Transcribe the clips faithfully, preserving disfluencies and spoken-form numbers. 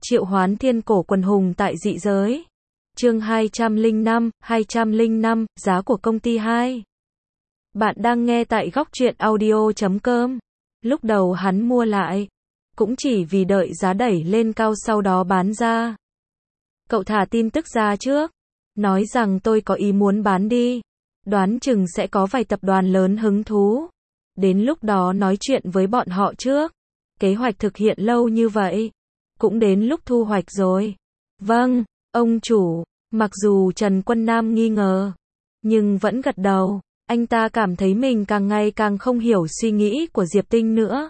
Triệu hoán thiên cổ quần hùng tại dị giới. Chương hai trăm lẻ năm, hai trăm lẻ năm, giá của công ty hai. Bạn đang nghe tại góc truyện audio chấm com. Lúc đầu hắn mua lại, cũng chỉ vì đợi giá đẩy lên cao sau đó bán ra. Cậu thả tin tức ra trước, nói rằng tôi có ý muốn bán đi. Đoán chừng sẽ có vài tập đoàn lớn hứng thú. Đến lúc đó nói chuyện với bọn họ trước. Kế hoạch thực hiện lâu như vậy, cũng đến lúc thu hoạch rồi. Vâng, ông chủ. Mặc dù Trần Quân Nam nghi ngờ, nhưng vẫn gật đầu. Anh ta cảm thấy mình càng ngày càng không hiểu suy nghĩ của Diệp Tinh nữa.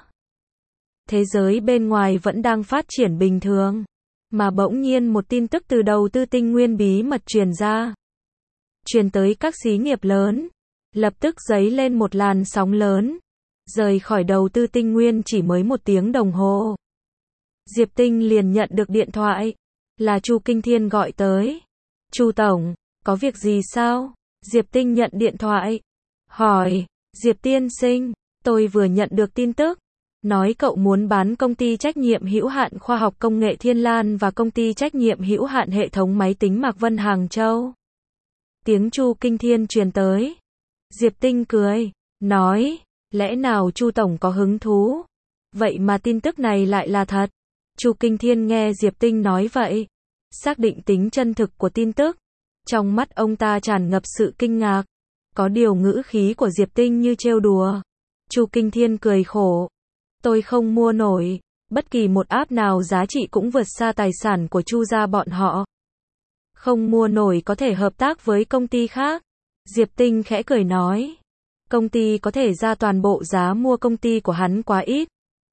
Thế giới bên ngoài vẫn đang phát triển bình thường, mà bỗng nhiên một tin tức từ đầu tư tinh nguyên bí mật truyền ra. Truyền tới các xí nghiệp lớn, lập tức dấy lên một làn sóng lớn. Rời khỏi đầu tư tinh nguyên chỉ mới một tiếng đồng hồ, Diệp Tinh liền nhận được điện thoại, là Chu Kinh Thiên gọi tới. Chu tổng, có việc gì sao? Diệp Tinh nhận điện thoại, hỏi, Diệp tiên sinh, tôi vừa nhận được tin tức, nói cậu muốn bán công ty trách nhiệm hữu hạn khoa học công nghệ Thiên Lan và công ty trách nhiệm hữu hạn hệ thống máy tính Mạc Vân Hàng Châu. Tiếng Chu Kinh Thiên truyền tới. Diệp Tinh cười, nói, lẽ nào Chu tổng có hứng thú? Vậy mà tin tức này lại là thật. Chu Kinh Thiên nghe Diệp Tinh nói vậy, xác định tính chân thực của tin tức. Trong mắt ông ta tràn ngập sự kinh ngạc. Có điều ngữ khí của Diệp Tinh như trêu đùa. Chu Kinh Thiên cười khổ. Tôi không mua nổi. Bất kỳ một app nào giá trị cũng vượt xa tài sản của Chu gia bọn họ. Không mua nổi có thể hợp tác với công ty khác. Diệp Tinh khẽ cười nói. Công ty có thể ra toàn bộ giá mua công ty của hắn quá ít.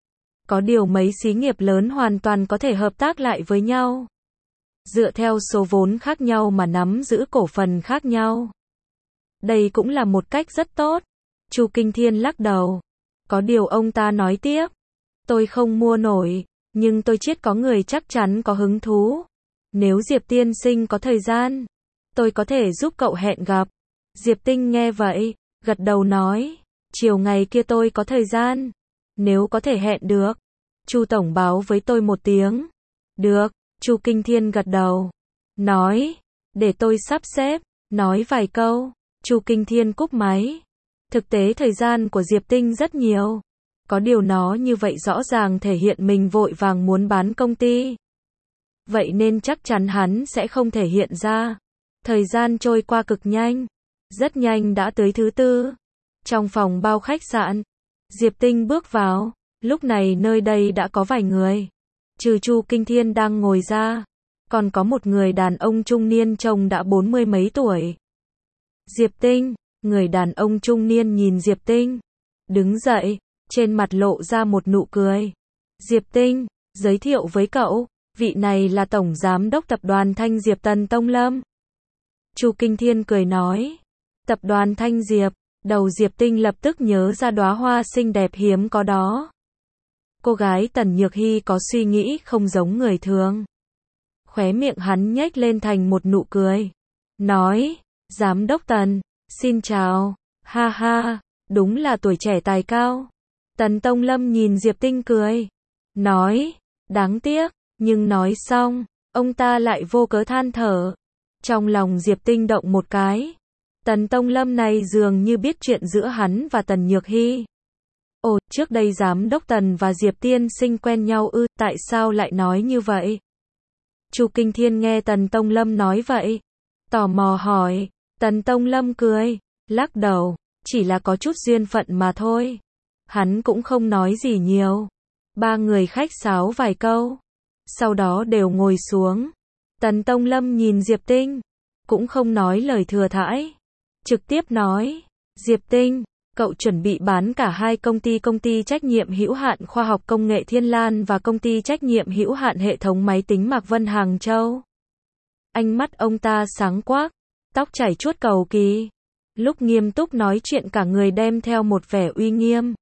Có điều mấy xí nghiệp lớn hoàn toàn có thể hợp tác lại với nhau. Dựa theo số vốn khác nhau mà nắm giữ cổ phần khác nhau. Đây cũng là một cách rất tốt. Chu Kinh Thiên lắc đầu. Có điều ông ta nói tiếp. Tôi không mua nổi, nhưng tôi biết có người chắc chắn có hứng thú. Nếu Diệp tiên sinh có thời gian, tôi có thể giúp cậu hẹn gặp. Diệp Tinh nghe vậy, gật đầu nói. Chiều ngày kia tôi có thời gian. Nếu có thể hẹn được, Chu tổng báo với tôi một tiếng. Được, Chu Kinh Thiên gật đầu. Nói, để tôi sắp xếp. Nói vài câu, Chu Kinh Thiên cúp máy. Thực tế thời gian của Diệp Tinh rất nhiều. Có điều nó như vậy rõ ràng thể hiện mình vội vàng muốn bán công ty. Vậy nên chắc chắn hắn sẽ không thể hiện ra. Thời gian trôi qua cực nhanh. Rất nhanh đã tới thứ tư. Trong phòng bao khách sạn, Diệp Tinh bước vào. Lúc này nơi đây đã có vài người. Trừ Chu Kinh Thiên đang ngồi ra, còn có một người đàn ông trung niên trông đã bốn mươi mấy tuổi. Diệp Tinh, người đàn ông trung niên nhìn Diệp Tinh, đứng dậy, trên mặt lộ ra một nụ cười. Diệp Tinh, giới thiệu với cậu, vị này là Tổng Giám đốc Tập đoàn Thanh Diệp Tần Tông Lâm. Chu Kinh Thiên cười nói, Tập đoàn Thanh Diệp, đầu Diệp Tinh lập tức nhớ ra đóa hoa xinh đẹp hiếm có đó. Cô gái Tần Nhược Hy có suy nghĩ không giống người thường. Khóe miệng hắn nhếch lên thành một nụ cười. Nói, Giám đốc Tần, xin chào, ha ha, đúng là tuổi trẻ tài cao. Tần Tông Lâm nhìn Diệp Tinh cười. Nói, đáng tiếc, nhưng nói xong, ông ta lại vô cớ than thở. Trong lòng Diệp Tinh động một cái. Tần Tông Lâm này dường như biết chuyện giữa hắn và Tần Nhược Hy. Ồ, trước đây Giám đốc Tần và Diệp tiên sinh quen nhau ư, tại sao lại nói như vậy? Chu Kinh Thiên nghe Tần Tông Lâm nói vậy, tò mò hỏi. Tần Tông Lâm cười, lắc đầu, chỉ là có chút duyên phận mà thôi. Hắn cũng không nói gì nhiều. Ba người khách sáo vài câu, sau đó đều ngồi xuống. Tần Tông Lâm nhìn Diệp Tinh, cũng không nói lời thừa thãi, trực tiếp nói, Diệp Tinh, cậu chuẩn bị bán cả hai công ty công ty trách nhiệm hữu hạn khoa học công nghệ Thiên Lan và công ty trách nhiệm hữu hạn hệ thống máy tính Mạc Vân Hàng Châu. Ánh mắt ông ta sáng quắc, tóc chảy chuốt cầu kỳ. Lúc nghiêm túc nói chuyện cả người đem theo một vẻ uy nghiêm.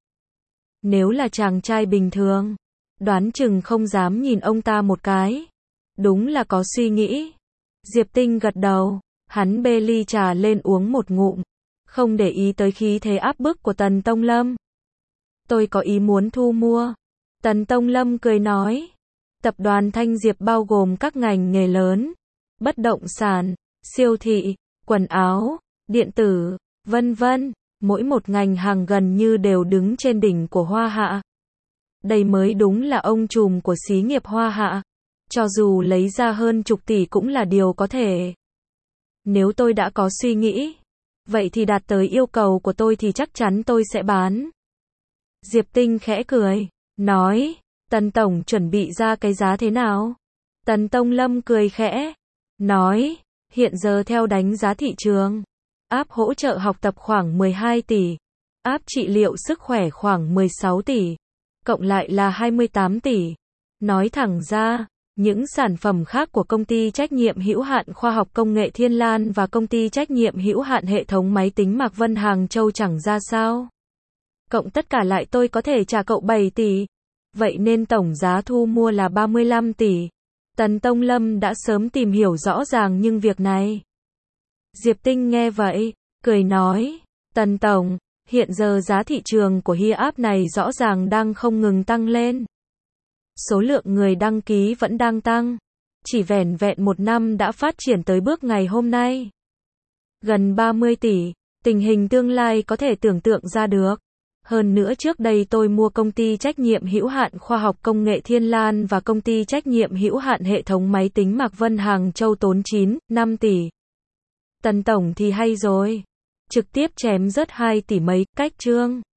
Nếu là chàng trai bình thường, đoán chừng không dám nhìn ông ta một cái. Đúng là có suy nghĩ. Diệp Tinh gật đầu, hắn bê ly trà lên uống một ngụm. Không để ý tới khí thế áp bức của Tần Tông Lâm. Tôi có ý muốn thu mua. Tần Tông Lâm cười nói. Tập đoàn Thanh Diệp bao gồm các ngành nghề lớn, bất động sản, siêu thị, quần áo, điện tử, vân vân. Mỗi một ngành hàng gần như đều đứng trên đỉnh của Hoa Hạ. Đây mới đúng là ông trùm của xí nghiệp Hoa Hạ. Cho dù lấy ra hơn chục tỷ cũng là điều có thể. Nếu tôi đã có suy nghĩ, vậy thì đạt tới yêu cầu của tôi thì chắc chắn tôi sẽ bán. Diệp Tinh khẽ cười, nói, Tần Tổng chuẩn bị ra cái giá thế nào? Tần Tông Lâm cười khẽ, nói, hiện giờ theo đánh giá thị trường, app hỗ trợ học tập khoảng mười hai tỷ, app trị liệu sức khỏe khoảng mười sáu tỷ, cộng lại là hai mươi tám tỷ. Nói thẳng ra, những sản phẩm khác của công ty trách nhiệm hữu hạn khoa học công nghệ Thiên Lan và công ty trách nhiệm hữu hạn hệ thống máy tính Mạc Vân Hàng Châu chẳng ra sao. Cộng tất cả lại tôi có thể trả cậu bảy tỷ. Vậy nên tổng giá thu mua là ba mươi lăm tỷ. Tần Tông Lâm đã sớm tìm hiểu rõ ràng nhưng việc này. Diệp Tinh nghe vậy, cười nói, Tần Tổng, hiện giờ giá thị trường của Hi App này rõ ràng đang không ngừng tăng lên. Số lượng người đăng ký vẫn đang tăng. Chỉ vẻn vẹn một năm đã phát triển tới bước ngày hôm nay. Gần ba mươi tỷ, tình hình tương lai có thể tưởng tượng ra được. Hơn nữa trước đây tôi mua công ty trách nhiệm hữu hạn khoa học công nghệ Thiên Lan và công ty trách nhiệm hữu hạn hệ thống máy tính Mạc Vân Hàng Châu tốn chín, năm tỷ. Tần Tổng thì hay rồi. Trực tiếp chém rớt hai tỷ mấy, cách trương.